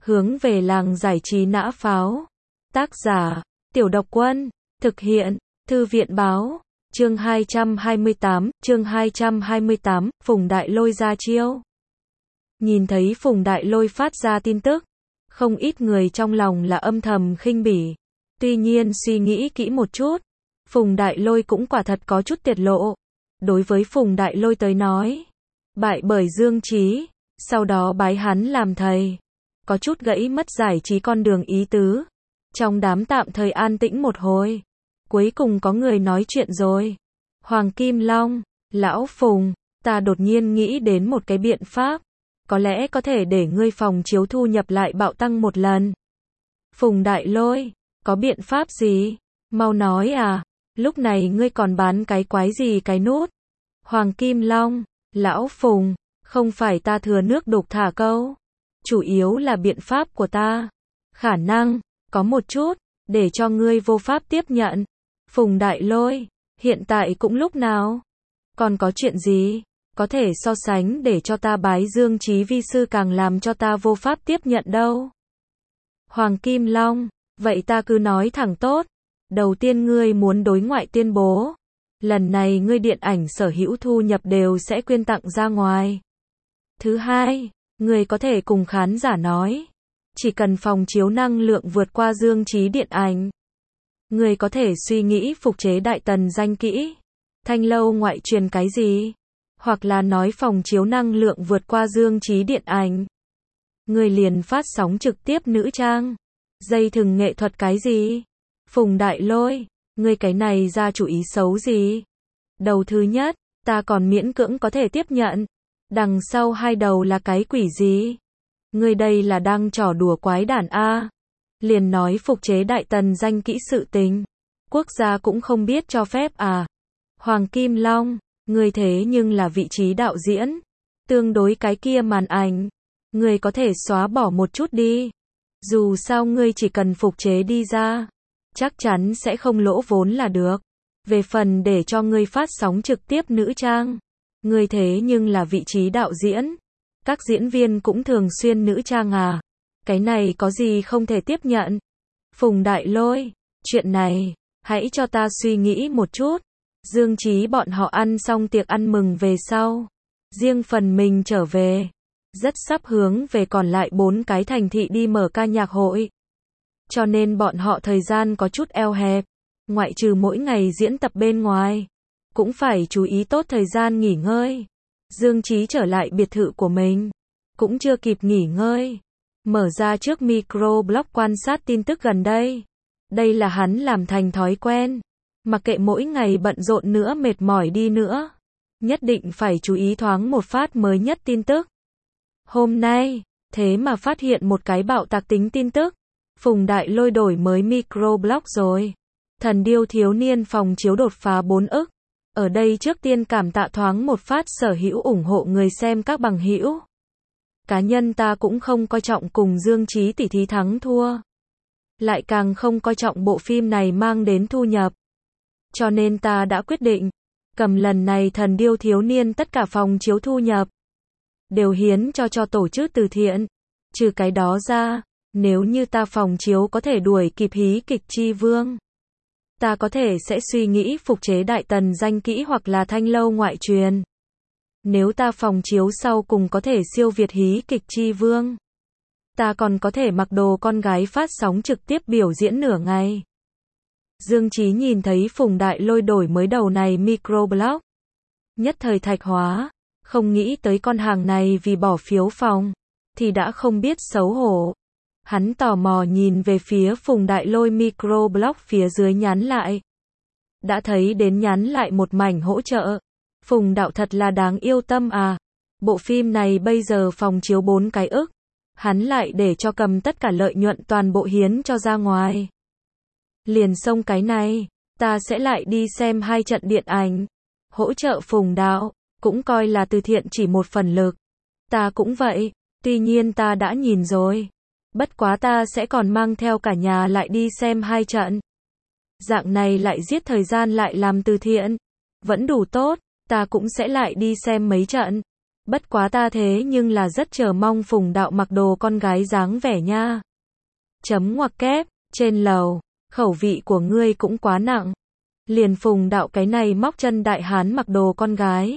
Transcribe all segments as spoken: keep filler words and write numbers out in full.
Hướng về làng giải trí nã pháo. Tác giả, Tiểu Độc Quân. Thực hiện, Thư viện Báo. Chương hai trăm hai mươi tám, chương hai trăm hai mươi tám, Phùng Đại Lôi ra chiêu. Nhìn thấy Phùng Đại Lôi phát ra tin tức, không ít người trong lòng là âm thầm khinh bỉ. Tuy nhiên suy nghĩ kỹ một chút, Phùng Đại Lôi cũng quả thật có chút tiết lộ. Đối với Phùng Đại Lôi tới nói, bại bởi Dương Chí, sau đó bái hắn làm thầy, có chút gãy mất giải trí con đường ý tứ. Trong đám tạm thời an tĩnh một hồi, cuối cùng có người nói chuyện rồi. Hoàng Kim Long, lão Phùng, ta đột nhiên nghĩ đến một cái biện pháp, có lẽ có thể để ngươi phòng chiếu thu nhập lại bạo tăng một lần. Phùng Đại Lôi, có biện pháp gì? Mau nói à, lúc này ngươi còn bán cái quái gì cái nút? Hoàng Kim Long, lão Phùng, không phải ta thừa nước đục thả câu, chủ yếu là biện pháp của ta, khả năng, có một chút, để cho ngươi vô pháp tiếp nhận. Phùng Đại Lôi, hiện tại cũng lúc nào? Còn có chuyện gì có thể so sánh để cho ta bái Dương Chí vi sư càng làm cho ta vô pháp tiếp nhận đâu? Hoàng Kim Long, vậy ta cứ nói thẳng tốt. Đầu tiên ngươi muốn đối ngoại tuyên bố, lần này ngươi điện ảnh sở hữu thu nhập đều sẽ quyên tặng ra ngoài. Thứ hai, ngươi có thể cùng khán giả nói, chỉ cần phòng chiếu năng lượng vượt qua Dương Chí điện ảnh, ngươi có thể suy nghĩ phục chế Đại Tần danh kỹ, Thanh Lâu ngoại truyền cái gì, hoặc là nói phòng chiếu năng lượng vượt qua Dương Chí điện ảnh, ngươi liền phát sóng trực tiếp nữ trang, dây thừng nghệ thuật cái gì. Phùng Đại Lôi, ngươi cái này ra chủ ý xấu gì? Đầu thứ nhất, ta còn miễn cưỡng có thể tiếp nhận. Đằng sau hai đầu là cái quỷ gì? Ngươi đây là đang trò đùa quái đản a. Liền nói phục chế Đại Tần danh kỹ sự tình, quốc gia cũng không biết cho phép à? Hoàng Kim Long, ngươi thế nhưng là vị trí đạo diễn, tương đối cái kia màn ảnh, ngươi có thể xóa bỏ một chút đi. Dù sao ngươi chỉ cần phục chế đi ra, chắc chắn sẽ không lỗ vốn là được. Về phần để cho ngươi phát sóng trực tiếp nữ trang, ngươi thế nhưng là vị trí đạo diễn, các diễn viên cũng thường xuyên nữ trang à? Cái này có gì không thể tiếp nhận? Phùng Đại Lôi, chuyện này, hãy cho ta suy nghĩ một chút. Dương Chí bọn họ ăn xong tiệc ăn mừng về sau, riêng phần mình trở về, rất sắp hướng về còn lại bốn cái thành thị đi mở ca nhạc hội. Cho nên bọn họ thời gian có chút eo hẹp, ngoại trừ mỗi ngày diễn tập bên ngoài, cũng phải chú ý tốt thời gian nghỉ ngơi. Dương Chí trở lại biệt thự của mình, cũng chưa kịp nghỉ ngơi, mở ra trước microblog quan sát tin tức gần đây. Đây là hắn làm thành thói quen, mặc kệ mỗi ngày bận rộn nữa mệt mỏi đi nữa, nhất định phải chú ý thoáng một phát mới nhất tin tức. Hôm nay, thế mà phát hiện một cái bạo tạc tính tin tức. Phùng Đại Lôi đổi mới microblog rồi. Thần điêu thiếu niên phòng chiếu đột phá bốn ức. Ở đây trước tiên cảm tạ thoáng một phát sở hữu ủng hộ người xem các bằng hữu. Cá nhân ta cũng không coi trọng cùng Dương Chí tỷ thí thắng thua, lại càng không coi trọng bộ phim này mang đến thu nhập. Cho nên ta đã quyết định, cầm lần này thần điêu thiếu niên tất cả phòng chiếu thu nhập, đều hiến cho cho tổ chức từ thiện. Trừ cái đó ra, nếu như ta phòng chiếu có thể đuổi kịp hí kịch Chi Vương, ta có thể sẽ suy nghĩ phục chế Đại Tần danh kỹ hoặc là Thanh Lâu ngoại truyền. Nếu ta phòng chiếu sau cùng có thể siêu việt hí kịch Chi Vương, ta còn có thể mặc đồ con gái phát sóng trực tiếp biểu diễn nửa ngày. Dương Chí nhìn thấy Phùng Đại Lôi đổi mới đầu này microblog, nhất thời thạch hóa, không nghĩ tới con hàng này vì bỏ phiếu phòng, thì đã không biết xấu hổ. Hắn tò mò nhìn về phía Phùng Đại Lôi microblog phía dưới nhắn lại. Đã thấy đến nhắn lại một mảnh hỗ trợ. Phùng đạo thật là đáng yêu tâm à. Bộ phim này bây giờ phòng chiếu bốn cái ức. Hắn lại để cho cầm tất cả lợi nhuận toàn bộ hiến cho ra ngoài. Liền xông cái này, ta sẽ lại đi xem hai trận điện ảnh. Hỗ trợ Phùng đạo, cũng coi là từ thiện chỉ một phần lực. Ta cũng vậy, tuy nhiên ta đã nhìn rồi. Bất quá ta sẽ còn mang theo cả nhà lại đi xem hai trận. Dạng này lại giết thời gian lại làm từ thiện. Vẫn đủ tốt, ta cũng sẽ lại đi xem mấy trận. Bất quá ta thế nhưng là rất chờ mong Phùng Đạo mặc đồ con gái dáng vẻ nha. Chấm ngoặc kép, trên lầu, khẩu vị của ngươi cũng quá nặng. Liền Phùng Đạo cái này móc chân đại hán mặc đồ con gái.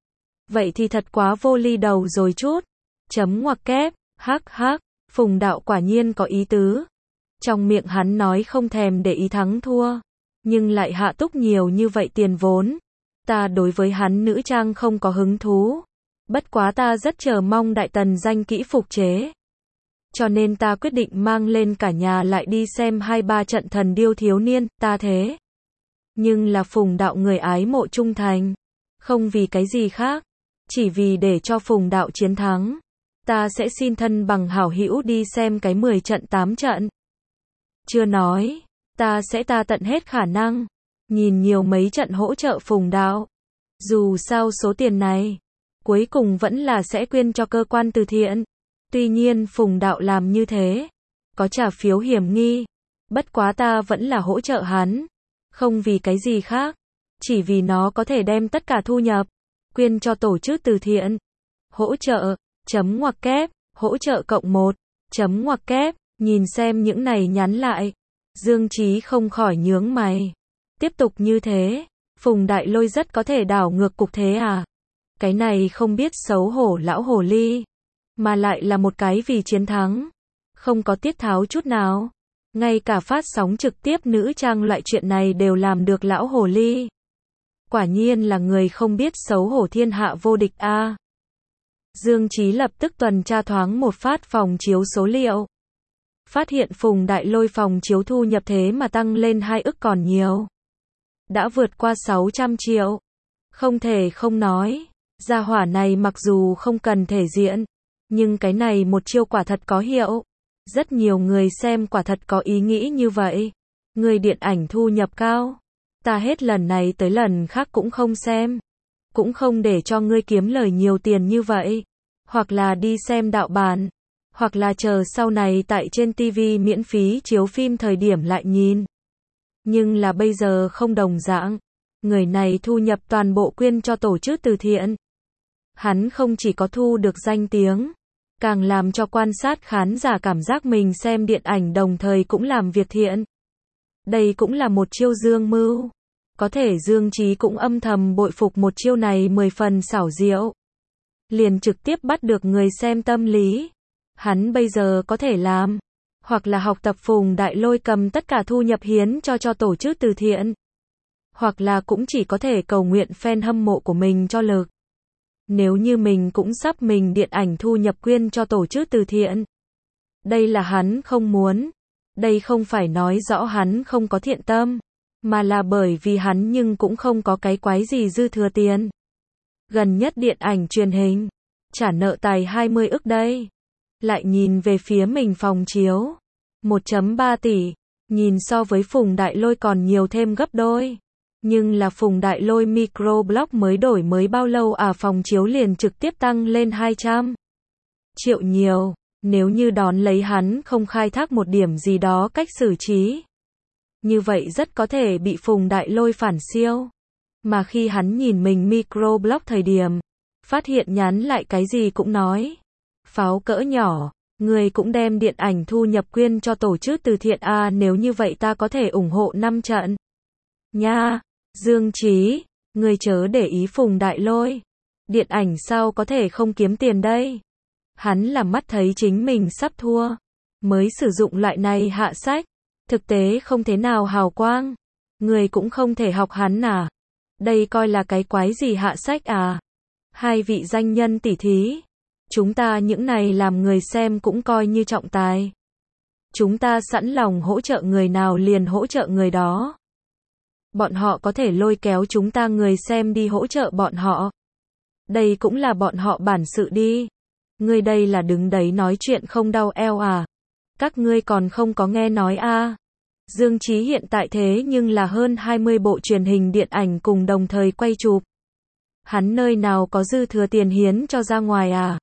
Vậy thì thật quá vô ly đầu rồi chút. Chấm ngoặc kép, hắc hắc, Phùng Đạo quả nhiên có ý tứ. Trong miệng hắn nói không thèm để ý thắng thua, nhưng lại hạ túc nhiều như vậy tiền vốn. Ta đối với hắn nữ trang không có hứng thú. Bất quá ta rất chờ mong đại tần danh kỹ phục chế. Cho nên ta quyết định mang lên cả nhà lại đi xem hai ba trận Thần Điêu thiếu niên, ta thế. Nhưng là Phùng Đạo người ái mộ trung thành. Không vì cái gì khác. Chỉ vì để cho Phùng Đạo chiến thắng. Ta sẽ xin thân bằng hảo hữu đi xem cái mười trận tám trận. Chưa nói. Ta sẽ ta tận hết khả năng. Nhìn nhiều mấy trận hỗ trợ Phùng Đạo. Dù sao số tiền này. Cuối cùng vẫn là sẽ quyên cho cơ quan từ thiện. Tuy nhiên Phùng Đạo làm như thế. Có trả phiếu hiểm nghi. Bất quá ta vẫn là hỗ trợ hắn. Không vì cái gì khác. Chỉ vì nó có thể đem tất cả thu nhập. Quyên cho tổ chức từ thiện. Hỗ trợ. Chấm ngoặc kép. Hỗ trợ cộng một. Chấm ngoặc kép. Nhìn xem những này nhắn lại. Dương Chí không khỏi nhướng mày. Tiếp tục như thế. Phùng Đại Lôi rất có thể đảo ngược cục thế à. Cái này không biết xấu hổ lão hồ ly. Mà lại là một cái vì chiến thắng. Không có tiết tháo chút nào. Ngay cả phát sóng trực tiếp nữ trang loại chuyện này đều làm được lão hồ ly. Quả nhiên là người không biết xấu hổ thiên hạ vô địch a. À. Dương Chí lập tức tuần tra thoáng một phát phòng chiếu số liệu. Phát hiện Phùng Đại Lôi phòng chiếu thu nhập thế mà tăng lên hai ức còn nhiều. Đã vượt qua sáu trăm triệu. Không thể không nói. Gia hỏa này mặc dù không cần thể diện. Nhưng cái này một chiêu quả thật có hiệu. Rất nhiều người xem quả thật có ý nghĩ như vậy. Người điện ảnh thu nhập cao. Ta hết lần này tới lần khác cũng không xem. Cũng không để cho ngươi kiếm lời nhiều tiền như vậy. Hoặc là đi xem đạo bản. Hoặc là chờ sau này tại trên ti vi miễn phí chiếu phim thời điểm lại nhìn. Nhưng là bây giờ không đồng dạng. Người này thu nhập toàn bộ quyên cho tổ chức từ thiện. Hắn không chỉ có thu được danh tiếng. Càng làm cho quan sát khán giả cảm giác mình xem điện ảnh đồng thời cũng làm việc thiện. Đây cũng là một chiêu dương mưu. Có thể Dương Chí cũng âm thầm bội phục một chiêu này mười phần xảo diệu. Liền trực tiếp bắt được người xem tâm lý. Hắn bây giờ có thể làm. Hoặc là học tập Phùng Đại Lôi cầm tất cả thu nhập hiến cho cho tổ chức từ thiện. Hoặc là cũng chỉ có thể cầu nguyện fan hâm mộ của mình cho lực. Nếu như mình cũng sắp mình điện ảnh thu nhập quyên cho tổ chức từ thiện. Đây là hắn không muốn. Đây không phải nói rõ hắn không có thiện tâm. Mà là bởi vì hắn nhưng cũng không có cái quái gì dư thừa tiền. Gần nhất điện ảnh truyền hình. Trả nợ tài hai mươi ức đây. Lại nhìn về phía mình phòng chiếu. một phẩy ba tỷ. Nhìn so với Phùng Đại Lôi còn nhiều thêm gấp đôi. Nhưng là Phùng Đại Lôi microblog mới đổi mới bao lâu à, phòng chiếu liền trực tiếp tăng lên hai trăm triệu nhiều. Nếu như đón lấy hắn không khai thác một điểm gì đó cách xử trí. Như vậy rất có thể bị Phùng Đại Lôi phản siêu. Mà khi hắn nhìn mình microblog thời điểm. Phát hiện nhắn lại cái gì cũng nói. Pháo cỡ nhỏ. Người cũng đem điện ảnh thu nhập quyên cho tổ chức từ thiện à, nếu như vậy ta có thể ủng hộ năm trận. Nha. Dương Chí, người chớ để ý Phùng Đại Lôi. Điện ảnh sao có thể không kiếm tiền đây? Hắn là mắt thấy chính mình sắp thua. Mới sử dụng loại này hạ sách. Thực tế không thế nào hào quang. Người cũng không thể học hắn à? Đây coi là cái quái gì hạ sách à? Hai vị danh nhân tỷ thí. Chúng ta những này làm người xem cũng coi như trọng tài. Chúng ta sẵn lòng hỗ trợ người nào liền hỗ trợ người đó. Bọn họ có thể lôi kéo chúng ta người xem đi hỗ trợ bọn họ. Đây cũng là bọn họ bản sự đi. Ngươi đây là đứng đấy nói chuyện không đau eo à? Các ngươi còn không có nghe nói a? À? Dương Chí hiện tại thế nhưng là hơn hai mươi bộ truyền hình điện ảnh cùng đồng thời quay chụp. Hắn nơi nào có dư thừa tiền hiến cho ra ngoài à?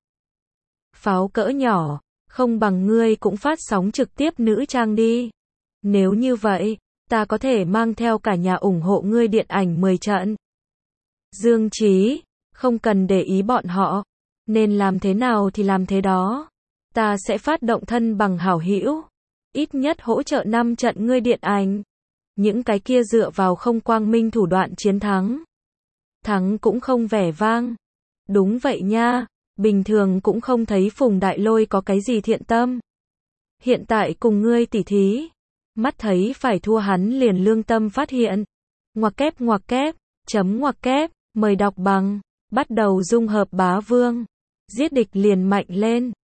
Pháo cỡ nhỏ, không bằng ngươi cũng phát sóng trực tiếp nữ trang đi. Nếu như vậy, ta có thể mang theo cả nhà ủng hộ ngươi điện ảnh mười trận. Dương Chí, không cần để ý bọn họ. Nên làm thế nào thì làm thế đó. Ta sẽ phát động thân bằng hảo hữu. Ít nhất hỗ trợ năm trận ngươi điện ảnh. Những cái kia dựa vào không quang minh thủ đoạn chiến thắng. Thắng cũng không vẻ vang. Đúng vậy nha. Bình thường cũng không thấy Phùng Đại Lôi có cái gì thiện tâm. Hiện tại cùng ngươi tỉ thí. Mắt thấy phải thua hắn liền lương tâm phát hiện. Ngoặc kép ngoặc kép, chấm ngoặc kép, mời đọc bằng. Bắt đầu dung hợp bá vương. Giết địch liền mạnh lên.